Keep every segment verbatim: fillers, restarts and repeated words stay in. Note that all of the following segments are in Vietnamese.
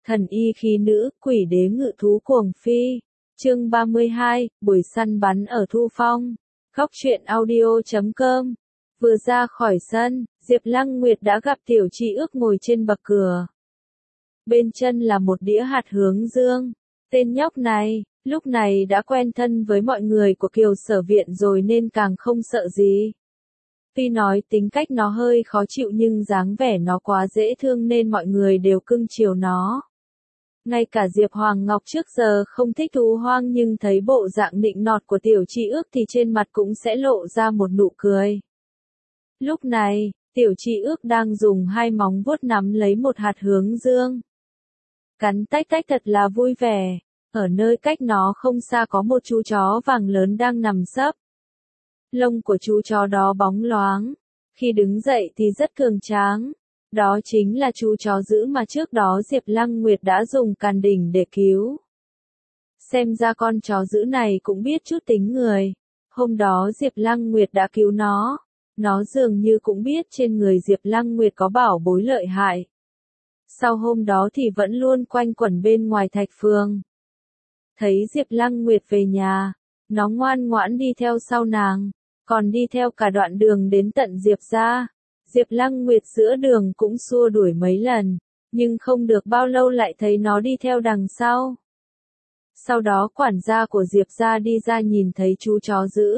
Thần y khí nữ, quỷ đế ngự thú cuồng phi. Chương ba mươi hai, buổi săn bắn ở Thu Phong. Góc truyện audio chấm com. Vừa ra khỏi sân, Diệp Lăng Nguyệt đã gặp Tiểu Tri Ước ngồi trên bậc cửa. Bên chân là một đĩa hạt hướng dương. Tên nhóc này, lúc này đã quen thân với mọi người của Kiều Sở Viện rồi nên càng không sợ gì. Tuy nói tính cách nó hơi khó chịu nhưng dáng vẻ nó quá dễ thương nên mọi người đều cưng chiều nó. Ngay cả Diệp Hoàng Ngọc trước giờ không thích thú hoang nhưng thấy bộ dạng nịnh nọt của Tiểu Tri Ước thì trên mặt cũng sẽ lộ ra một nụ cười. Lúc này, Tiểu Tri Ước đang dùng hai móng vuốt nắm lấy một hạt hướng dương. Cắn tách tách thật là vui vẻ. Ở nơi cách nó không xa có một chú chó vàng lớn đang nằm sấp. Lông của chú chó đó bóng loáng. Khi đứng dậy thì rất cường tráng. Đó chính là chú chó dữ mà trước đó Diệp Lăng Nguyệt đã dùng càn đỉnh để cứu. Xem ra con chó dữ này cũng biết chút tính người. Hôm đó Diệp Lăng Nguyệt đã cứu nó. Nó dường như cũng biết trên người Diệp Lăng Nguyệt có bảo bối lợi hại. Sau hôm đó thì vẫn luôn quanh quẩn bên ngoài Thạch Phường. Thấy Diệp Lăng Nguyệt về nhà, nó ngoan ngoãn đi theo sau nàng, còn đi theo cả đoạn đường đến tận Diệp gia. Diệp Lăng Nguyệt giữa đường cũng xua đuổi mấy lần, nhưng không được bao lâu lại thấy nó đi theo đằng sau. Sau đó quản gia của Diệp gia đi ra nhìn thấy chú chó dữ.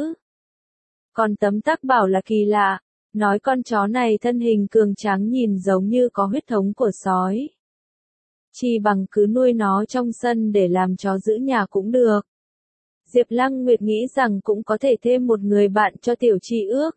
Còn Tấm Tắc bảo là kỳ lạ, nói con chó này thân hình cường tráng nhìn giống như có huyết thống của sói. Chỉ bằng cứ nuôi nó trong sân để làm chó giữ nhà cũng được. Diệp Lăng Nguyệt nghĩ rằng cũng có thể thêm một người bạn cho Tiểu Tri Ước.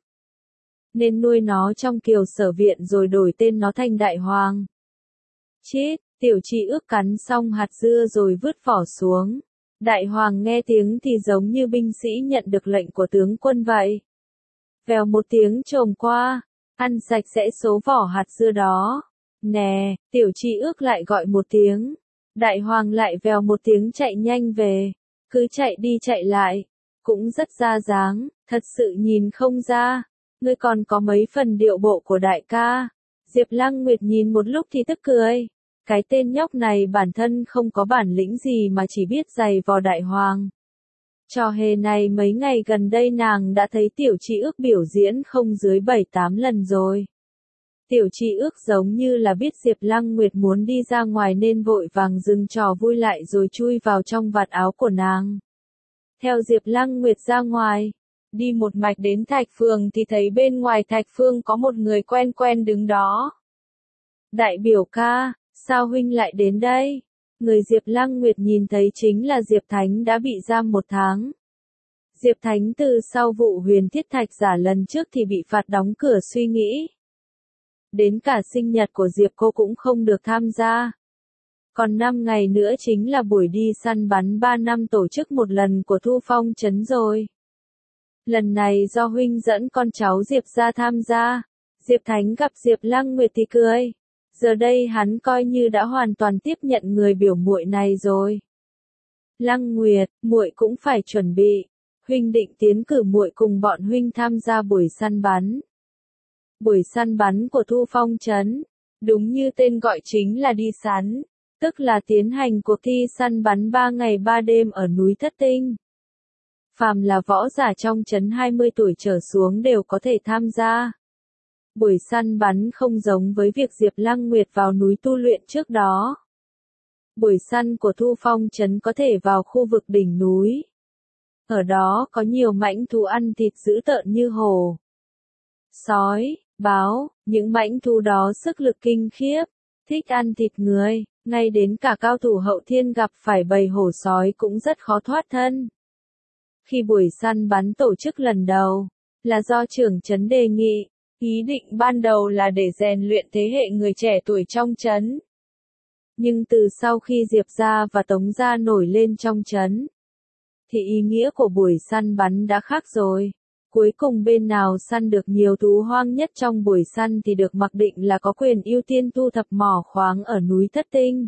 Nên nuôi nó trong Kiều Sở Viện rồi đổi tên nó thành Đại Hoàng. Chết, Tiểu Tri Ước cắn xong hạt dưa rồi vứt vỏ xuống. Đại Hoàng nghe tiếng thì giống như binh sĩ nhận được lệnh của tướng quân vậy. Vèo một tiếng trồm qua, ăn sạch sẽ số vỏ hạt dưa đó. Nè, Tiểu Tri Ước lại gọi một tiếng. Đại Hoàng lại vèo một tiếng chạy nhanh về. Cứ chạy đi chạy lại. Cũng rất ra dáng, thật sự nhìn không ra. Ngươi còn có mấy phần điệu bộ của đại ca. Diệp Lăng Nguyệt nhìn một lúc thì tức cười. Cái tên nhóc này bản thân không có bản lĩnh gì mà chỉ biết giày vò Đại Hoàng. Trò hề này mấy ngày gần đây nàng đã thấy Tiểu Tri Ước biểu diễn không dưới bảy tám lần rồi. Tiểu Tri Ước giống như là biết Diệp Lăng Nguyệt muốn đi ra ngoài nên vội vàng dừng trò vui lại rồi chui vào trong vạt áo của nàng. Theo Diệp Lăng Nguyệt ra ngoài, đi một mạch đến Thạch Phường thì thấy bên ngoài Thạch Phường có một người quen quen đứng đó. Đại biểu ca, sao huynh lại đến đây? Người Diệp Lăng Nguyệt nhìn thấy chính là Diệp Thánh đã bị giam một tháng. Diệp Thánh từ sau vụ Huyền Thiết Thạch giả lần trước thì bị phạt đóng cửa suy nghĩ. Đến cả sinh nhật của Diệp cô cũng không được tham gia. Còn năm ngày nữa chính là buổi đi săn bắn ba năm tổ chức một lần của Thu Phong trấn rồi. Lần này do huynh dẫn con cháu Diệp ra tham gia. Diệp Thánh gặp Diệp Lăng Nguyệt thì cười. Giờ đây hắn coi như đã hoàn toàn tiếp nhận người biểu muội này rồi. Lăng Nguyệt, muội cũng phải chuẩn bị. Huynh định tiến cử muội cùng bọn huynh tham gia buổi săn bắn. Buổi săn bắn của Thu Phong trấn, đúng như tên gọi chính là đi săn, tức là tiến hành cuộc thi săn bắn ba ngày ba đêm ở núi Thất Tinh. Phàm là võ giả trong trấn hai mươi tuổi trở xuống đều có thể tham gia. Buổi săn bắn không giống với việc Diệp Lăng Nguyệt vào núi tu luyện trước đó. Buổi săn của Thu Phong trấn có thể vào khu vực đỉnh núi. Ở đó có nhiều mãnh thú ăn thịt dữ tợn như hổ, sói, báo, những mãnh thú đó sức lực kinh khiếp, thích ăn thịt người, ngay đến cả cao thủ hậu thiên gặp phải bầy hổ sói cũng rất khó thoát thân. Khi buổi săn bắn tổ chức lần đầu, là do trưởng trấn đề nghị, ý định ban đầu là để rèn luyện thế hệ người trẻ tuổi trong trấn. Nhưng từ sau khi Diệp gia và Tống gia nổi lên trong trấn, thì ý nghĩa của buổi săn bắn đã khác rồi. Cuối cùng bên nào săn được nhiều thú hoang nhất trong buổi săn thì được mặc định là có quyền ưu tiên thu thập mỏ khoáng ở núi Thất Tinh.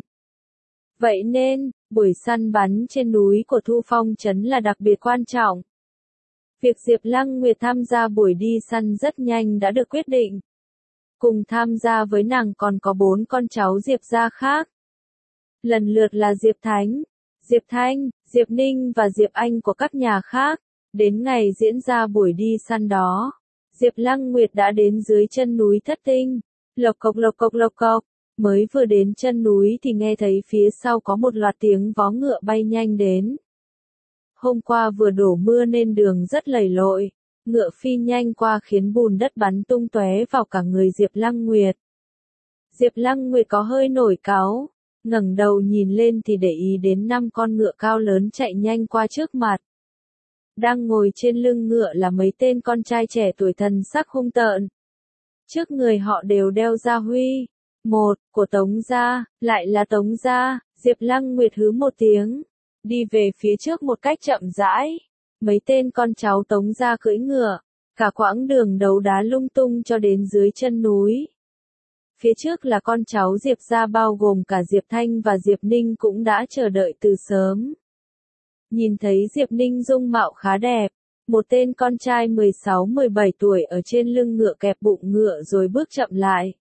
Vậy nên, buổi săn bắn trên núi của Thu Phong trấn là đặc biệt quan trọng. Việc Diệp Lăng Nguyệt tham gia buổi đi săn rất nhanh đã được quyết định. Cùng tham gia với nàng còn có bốn con cháu Diệp gia khác. lần lượt là Diệp Thánh, Diệp Thanh, Diệp Ninh và Diệp Anh của các nhà khác. Đến ngày diễn ra buổi đi săn đó, Diệp Lăng Nguyệt đã đến dưới chân núi Thất Tinh. Lộc cộc lộc cộc lộc cộc, mới vừa đến chân núi thì nghe thấy phía sau có một loạt tiếng vó ngựa bay nhanh đến. Hôm qua vừa đổ mưa nên đường rất lầy lội, ngựa phi nhanh qua khiến bùn đất bắn tung tóe vào cả người Diệp Lăng Nguyệt. Diệp Lăng Nguyệt có hơi nổi cáu, ngẩng đầu nhìn lên thì để ý đến năm con ngựa cao lớn chạy nhanh qua trước mặt. Đang ngồi trên lưng ngựa là mấy tên con trai trẻ tuổi thần sắc hung tợn. Trước người họ đều đeo gia huy. Một, của Tống gia, lại là Tống gia. Diệp Lăng Nguyệt hứ một tiếng, đi về phía trước một cách chậm rãi. Mấy tên con cháu Tống gia cưỡi ngựa, cả quãng đường đấu đá lung tung cho đến dưới chân núi. Phía trước là con cháu Diệp gia bao gồm cả Diệp Thanh và Diệp Ninh cũng đã chờ đợi từ sớm. Nhìn thấy Diệp Ninh dung mạo khá đẹp, một tên con trai mười sáu mười bảy tuổi ở trên lưng ngựa kẹp bụng ngựa rồi bước chậm lại.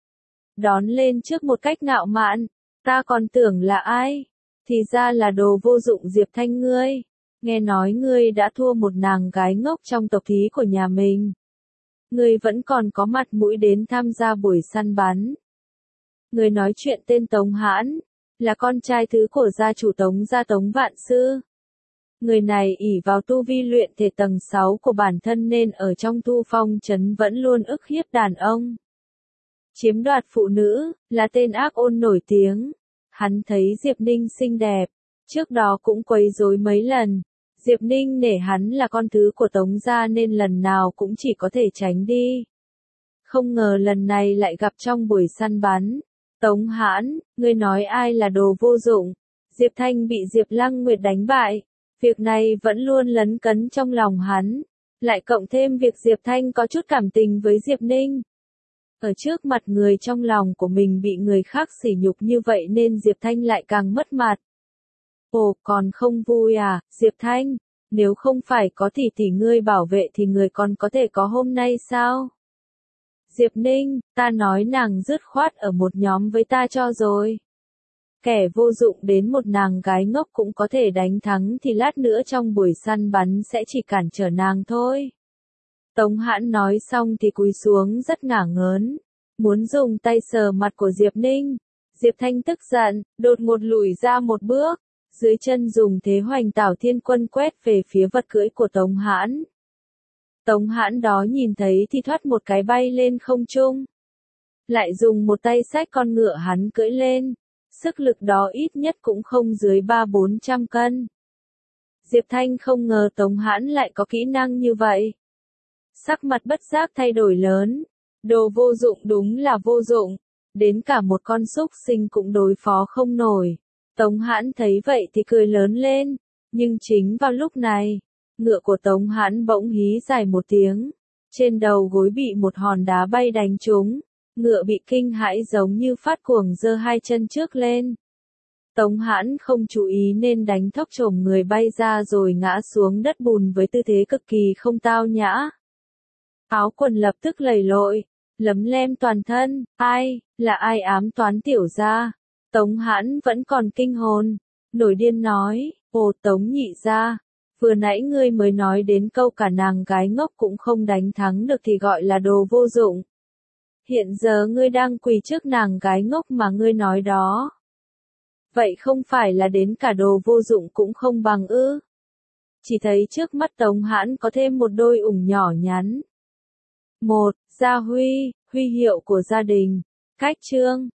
Đón lên trước một cách ngạo mạn, ta còn tưởng là ai, thì ra là đồ vô dụng Diệp Thanh ngươi, nghe nói ngươi đã thua một nàng gái ngốc trong tộc thí của nhà mình. Ngươi vẫn còn có mặt mũi đến tham gia buổi săn bắn. Người nói chuyện tên Tống Hãn, là con trai thứ của gia chủ Tống gia Tống Vạn Sư. Người này ỷ vào tu vi luyện thể tầng sáu của bản thân nên ở trong Thu Phong trấn vẫn luôn ức hiếp đàn ông. Chiếm đoạt phụ nữ, là tên ác ôn nổi tiếng. Hắn thấy Diệp Ninh xinh đẹp, trước đó cũng quấy rối mấy lần. Diệp Ninh nể hắn là con thứ của Tống gia nên lần nào cũng chỉ có thể tránh đi. Không ngờ lần này lại gặp trong buổi săn bắn. Tống Hãn, ngươi nói ai là đồ vô dụng? Diệp Thanh bị Diệp Lăng Nguyệt đánh bại. Việc này vẫn luôn lấn cấn trong lòng hắn. Lại cộng thêm việc Diệp Thanh có chút cảm tình với Diệp Ninh. Ở trước mặt người trong lòng của mình bị người khác sỉ nhục như vậy nên Diệp Thanh lại càng mất mặt. Ồ, còn không vui à, Diệp Thanh? Nếu không phải có tỷ tỷ ngươi bảo vệ thì người còn có thể có hôm nay sao? Diệp Ninh, ta nói nàng dứt khoát ở một nhóm với ta cho rồi. Kẻ vô dụng đến một nàng gái ngốc cũng có thể đánh thắng thì lát nữa trong buổi săn bắn sẽ chỉ cản trở nàng thôi. Tống Hãn nói xong thì cúi xuống rất ngả ngớn, muốn dùng tay sờ mặt của Diệp Ninh. Diệp Thanh tức giận, đột ngột lùi ra một bước, dưới chân dùng thế hoành tảo thiên quân quét về phía vật cưỡi của Tống Hãn. Tống Hãn đó nhìn thấy thì thoát một cái bay lên không trung. Lại dùng một tay xách con ngựa hắn cưỡi lên, sức lực đó ít nhất cũng không dưới ba bốn trăm cân. Diệp Thanh không ngờ Tống Hãn lại có kỹ năng như vậy. Sắc mặt bất giác thay đổi lớn, đồ vô dụng đúng là vô dụng, đến cả một con súc sinh cũng đối phó không nổi. Tống Hãn thấy vậy thì cười lớn lên, nhưng chính vào lúc này, ngựa của Tống Hãn bỗng hí dài một tiếng, trên đầu gối bị một hòn đá bay đánh trúng, ngựa bị kinh hãi giống như phát cuồng giơ hai chân trước lên. Tống Hãn không chú ý nên đánh thốc chồm người bay ra rồi ngã xuống đất bùn với tư thế cực kỳ không tao nhã. Áo quần lập tức lầy lội, lấm lem toàn thân, ai, là ai ám toán tiểu gia? Tống Hãn vẫn còn kinh hồn, nổi điên nói, ồ Tống nhị gia, vừa nãy ngươi mới nói đến câu cả nàng gái ngốc cũng không đánh thắng được thì gọi là đồ vô dụng. Hiện giờ ngươi đang quỳ trước nàng gái ngốc mà ngươi nói đó. Vậy không phải là đến cả đồ vô dụng cũng không bằng ư? Chỉ thấy trước mắt Tống Hãn có thêm một đôi ủng nhỏ nhắn. Một, gia huy, huy hiệu của gia đình. Cách chương